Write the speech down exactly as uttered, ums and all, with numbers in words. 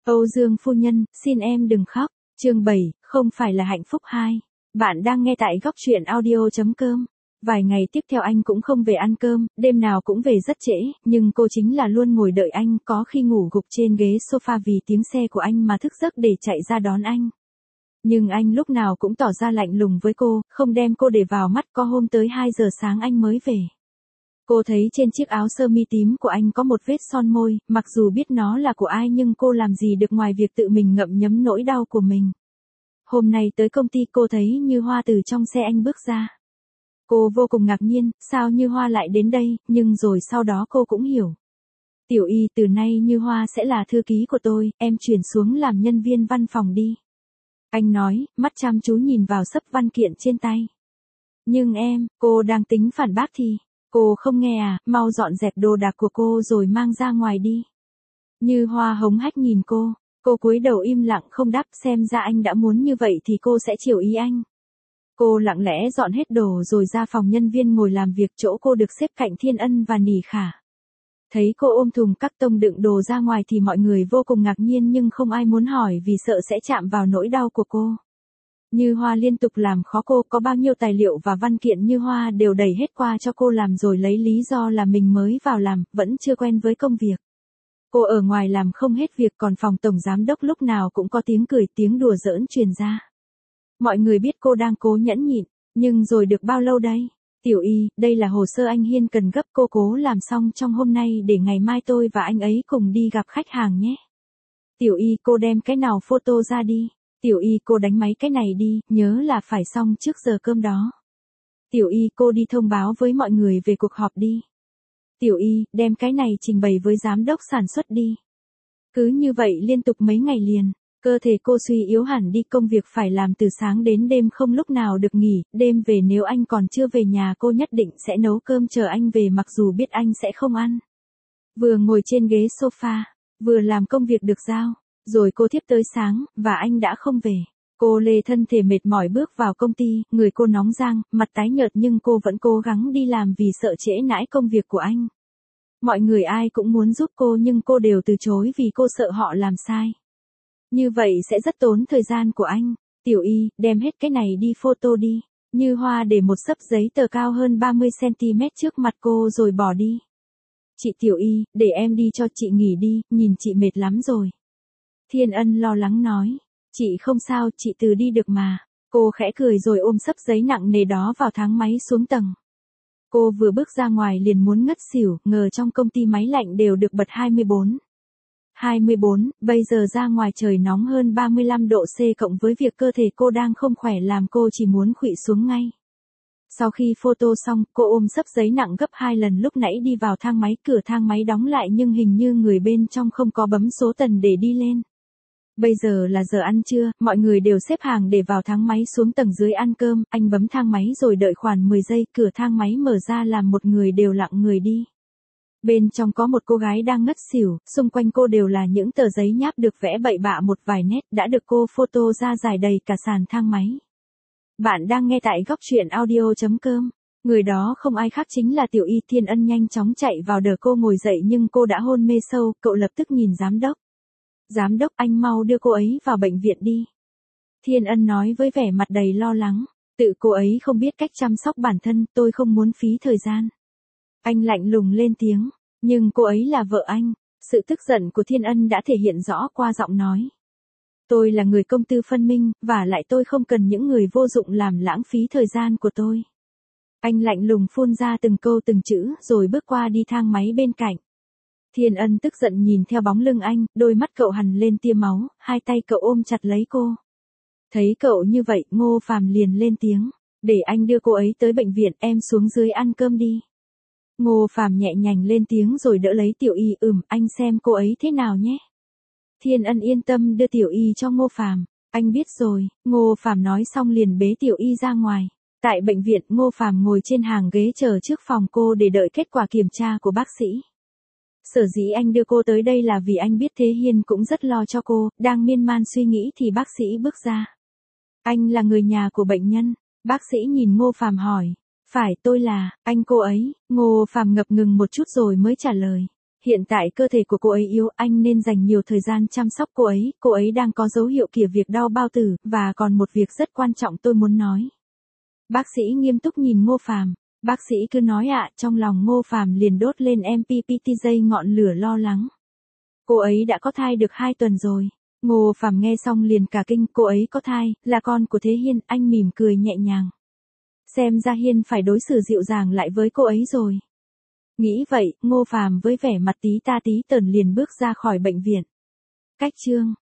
Âu Dương phu nhân, xin em đừng khóc. Chương bảy, không phải là hạnh phúc hai. Bạn đang nghe tại góc truyện audio chấm com. Vài ngày tiếp theo anh cũng không về ăn cơm, đêm nào cũng về rất trễ, nhưng cô chính là luôn ngồi đợi anh, có khi ngủ gục trên ghế sofa vì tiếng xe của anh mà thức giấc để chạy ra đón anh. Nhưng anh lúc nào cũng tỏ ra lạnh lùng với cô, không đem cô để vào mắt. Có hôm tới hai giờ sáng anh mới về. Cô thấy trên chiếc áo sơ mi tím của anh có một vết son môi, mặc dù biết nó là của ai nhưng cô làm gì được ngoài việc tự mình ngậm nhấm nỗi đau của mình. Hôm nay tới công ty cô thấy Như Hoa từ trong xe anh bước ra. Cô vô cùng ngạc nhiên, sao Như Hoa lại đến đây, nhưng rồi sau đó cô cũng hiểu. Tiểu Y, từ nay Như Hoa sẽ là thư ký của tôi, em chuyển xuống làm nhân viên văn phòng đi. Anh nói, mắt chăm chú nhìn vào xấp văn kiện trên tay. Nhưng em, cô đang tính phản bác thì... Cô không nghe à, mau dọn dẹp đồ đạc của cô rồi mang ra ngoài đi. Như Hoa hống hách nhìn cô, cô cúi đầu im lặng không đáp, xem ra anh đã muốn như vậy thì cô sẽ chiều ý anh. Cô lặng lẽ dọn hết đồ rồi ra phòng nhân viên ngồi làm việc, chỗ cô được xếp cạnh Thiên Ân và Nỉ Khả. Thấy cô ôm thùng các tông đựng đồ ra ngoài thì mọi người vô cùng ngạc nhiên nhưng không ai muốn hỏi vì sợ sẽ chạm vào nỗi đau của cô. Như Hoa liên tục làm khó cô, có bao nhiêu tài liệu và văn kiện Như Hoa đều đẩy hết qua cho cô làm rồi lấy lý do là mình mới vào làm, vẫn chưa quen với công việc. Cô ở ngoài làm không hết việc, còn phòng tổng giám đốc lúc nào cũng có tiếng cười, tiếng đùa giỡn truyền ra. Mọi người biết cô đang cố nhẫn nhịn, nhưng rồi được bao lâu đây? Tiểu Y, đây là hồ sơ anh Hiên cần gấp, cô cố làm xong trong hôm nay để ngày mai tôi và anh ấy cùng đi gặp khách hàng nhé. Tiểu Y, cô đem cái nào photo ra đi. Tiểu Y, cô đánh máy cái này đi, nhớ là phải xong trước giờ cơm đó. Tiểu Y, cô đi thông báo với mọi người về cuộc họp đi. Tiểu Y, đem cái này trình bày với giám đốc sản xuất đi. Cứ như vậy liên tục mấy ngày liền, cơ thể cô suy yếu hẳn đi, công việc phải làm từ sáng đến đêm không lúc nào được nghỉ, đêm về nếu anh còn chưa về nhà cô nhất định sẽ nấu cơm chờ anh về mặc dù biết anh sẽ không ăn. Vừa ngồi trên ghế sofa, vừa làm công việc được giao. Rồi cô thiếp tới sáng, và anh đã không về. Cô lê thân thể mệt mỏi bước vào công ty, người cô nóng rang, mặt tái nhợt nhưng cô vẫn cố gắng đi làm vì sợ trễ nải công việc của anh. Mọi người ai cũng muốn giúp cô nhưng cô đều từ chối vì cô sợ họ làm sai. Như vậy sẽ rất tốn thời gian của anh. Tiểu Y, đem hết cái này đi photo đi. Như Hoa để một xấp giấy tờ cao hơn ba mươi xăng ti mét trước mặt cô rồi bỏ đi. Chị Tiểu Y, để em đi cho chị nghỉ đi, nhìn chị mệt lắm rồi. Thiên Ân lo lắng nói, chị không sao, chị từ đi được mà. Cô khẽ cười rồi ôm xấp giấy nặng nề đó vào thang máy xuống tầng. Cô vừa bước ra ngoài liền muốn ngất xỉu, ngờ trong công ty máy lạnh đều được bật hai mươi bốn. hai mươi bốn, bây giờ ra ngoài trời nóng hơn ba mươi lăm độ C cộng với việc cơ thể cô đang không khỏe làm cô chỉ muốn khuỵu xuống ngay. Sau khi photo xong, cô ôm xấp giấy nặng gấp hai lần lúc nãy đi vào thang máy, cửa thang máy đóng lại nhưng hình như người bên trong không có bấm số tầng để đi lên. Bây giờ là giờ ăn trưa, mọi người đều xếp hàng để vào thang máy xuống tầng dưới ăn cơm, anh bấm thang máy rồi đợi khoảng mười giây, cửa thang máy mở ra làm một người đều lặng người đi. Bên trong có một cô gái đang ngất xỉu, xung quanh cô đều là những tờ giấy nháp được vẽ bậy bạ một vài nét, đã được cô photo ra dài đầy cả sàn thang máy. Bạn đang nghe tại góc truyện audio chấm com. Người đó không ai khác chính là Tiểu Y. Thiên Ân nhanh chóng chạy vào đỡ cô ngồi dậy nhưng cô đã hôn mê sâu, cậu lập tức nhìn giám đốc. Giám đốc, anh mau đưa cô ấy vào bệnh viện đi. Thiên Ân nói với vẻ mặt đầy lo lắng, tự cô ấy không biết cách chăm sóc bản thân, tôi không muốn phí thời gian. Anh lạnh lùng lên tiếng, nhưng cô ấy là vợ anh. Sự tức giận của Thiên Ân đã thể hiện rõ qua giọng nói. Tôi là người công tư phân minh, và lại tôi không cần những người vô dụng làm lãng phí thời gian của tôi. Anh lạnh lùng phun ra từng câu từng chữ rồi bước qua đi thang máy bên cạnh. Thiên Ân tức giận nhìn theo bóng lưng anh, đôi mắt cậu hằn lên tia máu, hai tay cậu ôm chặt lấy cô. Thấy cậu như vậy, Ngô Phàm liền lên tiếng, để anh đưa cô ấy tới bệnh viện, em xuống dưới ăn cơm đi. Ngô Phàm nhẹ nhàng lên tiếng rồi đỡ lấy Tiểu Y, ừm, anh xem cô ấy thế nào nhé. Thiên Ân yên tâm đưa Tiểu Y cho Ngô Phàm, anh biết rồi, Ngô Phàm nói xong liền bế Tiểu Y ra ngoài. Tại bệnh viện, Ngô Phàm ngồi trên hàng ghế chờ trước phòng cô để đợi kết quả kiểm tra của bác sĩ. Sở dĩ anh đưa cô tới đây là vì anh biết Thế Hiên cũng rất lo cho cô, đang miên man suy nghĩ thì bác sĩ bước ra. Anh là người nhà của bệnh nhân, bác sĩ nhìn Ngô Phàm hỏi. Phải, tôi là, anh cô ấy. Ngô Phàm ngập ngừng một chút rồi mới trả lời. Hiện tại cơ thể của cô ấy yếu, anh nên dành nhiều thời gian chăm sóc cô ấy, cô ấy đang có dấu hiệu kìa việc đau bao tử, và còn một việc rất quan trọng tôi muốn nói. Bác sĩ nghiêm túc nhìn Ngô Phàm, bác sĩ cứ nói ạ, trong lòng Ngô Phàm liền đốt lên em pê pê tê giây ngọn lửa lo lắng. Cô ấy đã có thai được hai tuần rồi. Ngô Phàm nghe xong liền cả kinh, cô ấy có thai, là con của Thế Hiên, anh mỉm cười nhẹ nhàng. Xem ra Hiên phải đối xử dịu dàng lại với cô ấy rồi. Nghĩ vậy, Ngô Phàm với vẻ mặt tí ta tí tởn liền bước ra khỏi bệnh viện. Cách chương